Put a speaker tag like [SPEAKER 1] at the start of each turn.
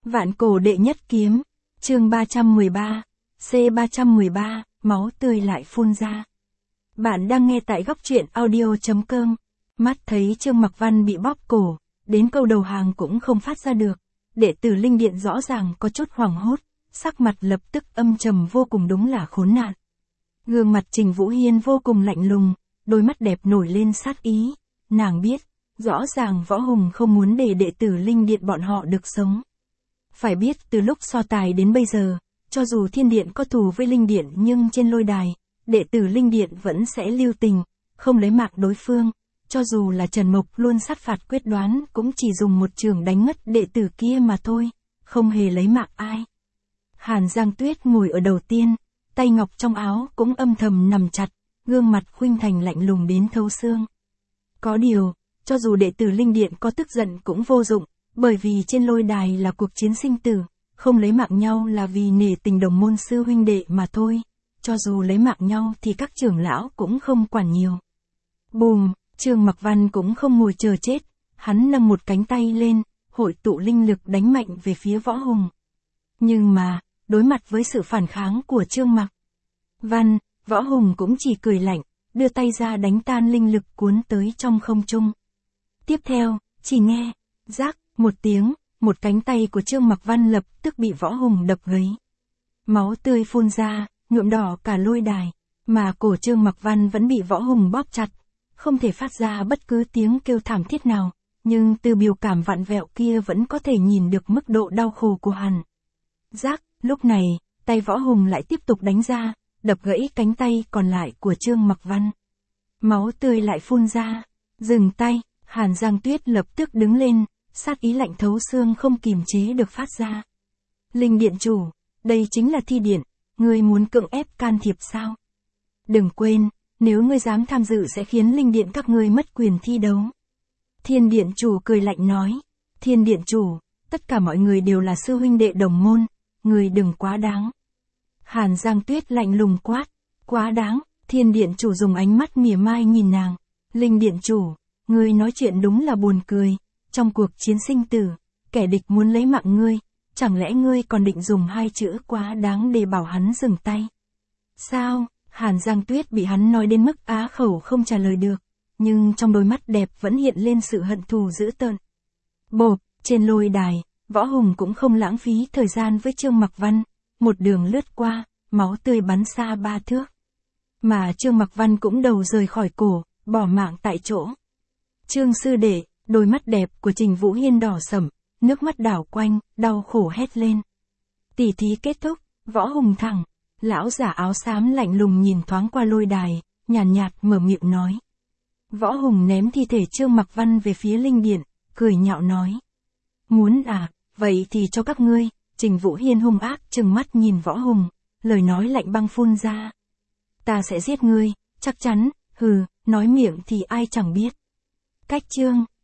[SPEAKER 1] Vạn cổ đệ nhất kiếm, chương 313, C313, máu tươi lại phun ra. Bạn đang nghe tại góc truyện audio.com, mắt thấy Trương Mặc Văn bị bóp cổ, đến câu đầu hàng cũng không phát ra được. Đệ tử Linh Điện rõ ràng có chút hoảng hốt, sắc mặt lập tức âm trầm vô cùng, đúng là khốn nạn. Gương mặt Trình Vũ Hiên vô cùng lạnh lùng, đôi mắt đẹp nổi lên sát ý. Nàng biết, rõ ràng Võ Hùng không muốn để đệ tử Linh Điện bọn họ được sống. Phải biết từ lúc so tài đến bây giờ, cho dù Thiên Điện có thù với Linh Điện nhưng trên lôi đài, đệ tử Linh Điện vẫn sẽ lưu tình, không lấy mạng đối phương. Cho dù là Trần Mộc luôn sát phạt quyết đoán cũng chỉ dùng một chưởng đánh ngất đệ tử kia mà thôi, không hề lấy mạng ai. Hàn Giang Tuyết ngồi ở đầu tiên, tay ngọc trong áo cũng âm thầm nằm chặt, gương mặt khuynh thành lạnh lùng đến thấu xương. Có điều, cho dù đệ tử Linh Điện có tức giận cũng vô dụng, bởi vì trên lôi đài là cuộc chiến sinh tử, không lấy mạng nhau là vì nể tình đồng môn sư huynh đệ mà thôi. Cho dù lấy mạng nhau thì các trưởng lão cũng không quản nhiều. Bùm, Trương Mặc Văn cũng không ngồi chờ chết, hắn nâng một cánh tay lên, hội tụ linh lực đánh mạnh về phía Võ Hùng. Nhưng mà, đối mặt với sự phản kháng của Trương Mặc Văn, Võ Hùng cũng chỉ cười lạnh, đưa tay ra đánh tan linh lực cuốn tới trong không trung. Tiếp theo, chỉ nghe, rác, một tiếng, một cánh tay của Trương Mặc Văn lập tức bị Võ Hùng đập gãy. Máu tươi phun ra, nhuộm đỏ cả lôi đài, mà cổ Trương Mặc Văn vẫn bị Võ Hùng bóp chặt, không thể phát ra bất cứ tiếng kêu thảm thiết nào, nhưng từ biểu cảm vặn vẹo kia vẫn có thể nhìn được mức độ đau khổ của hắn. Rác, lúc này, tay Võ Hùng lại tiếp tục đánh ra, đập gãy cánh tay còn lại của Trương Mặc Văn. Máu tươi lại phun ra, dừng tay, Hàn Giang Tuyết lập tức đứng lên, sát ý lạnh thấu xương không kìm chế được phát ra. Linh Điện chủ, đây chính là thi điện, ngươi muốn cưỡng ép can thiệp sao? Đừng quên, nếu ngươi dám tham dự sẽ khiến Linh Điện các ngươi mất quyền thi đấu. Thiên Điện chủ cười lạnh nói, Thiên Điện chủ, tất cả mọi người đều là sư huynh đệ đồng môn, ngươi đừng quá đáng. Hàn Giang Tuyết lạnh lùng quát, quá đáng, Thiên Điện chủ dùng ánh mắt mỉa mai nhìn nàng. Linh Điện chủ, ngươi nói chuyện đúng là buồn cười, trong cuộc chiến sinh tử, kẻ địch muốn lấy mạng ngươi, chẳng lẽ ngươi còn định dùng hai chữ quá đáng để bảo hắn dừng tay? Sao? Hàn Giang Tuyết bị hắn nói đến mức á khẩu không trả lời được, nhưng trong đôi mắt đẹp vẫn hiện lên sự hận thù dữ tợn. Bộp, trên lôi đài, Võ Hùng cũng không lãng phí thời gian với Trương Mặc Văn, một đường lướt qua, máu tươi bắn xa 3 thước. Mà Trương Mặc Văn cũng đầu rời khỏi cổ, bỏ mạng tại chỗ. Trương sư đệ, đôi mắt đẹp của Trình Vũ Hiên đỏ sẫm, nước mắt đảo quanh, đau khổ hét lên. Tỉ thí kết thúc, Võ Hùng thẳng. Lão giả áo xám lạnh lùng nhìn thoáng qua lôi đài, nhàn nhạt mở miệng nói. Võ Hùng ném thi thể Trương Mặc Văn về phía Linh Điện, cười nhạo nói. Muốn à, vậy thì cho các ngươi. Trình Vũ Hiên hung ác trừng mắt nhìn Võ Hùng, lời nói lạnh băng phun ra. Ta sẽ giết ngươi, chắc chắn, hừ, nói miệng thì ai chẳng biết. Cách chương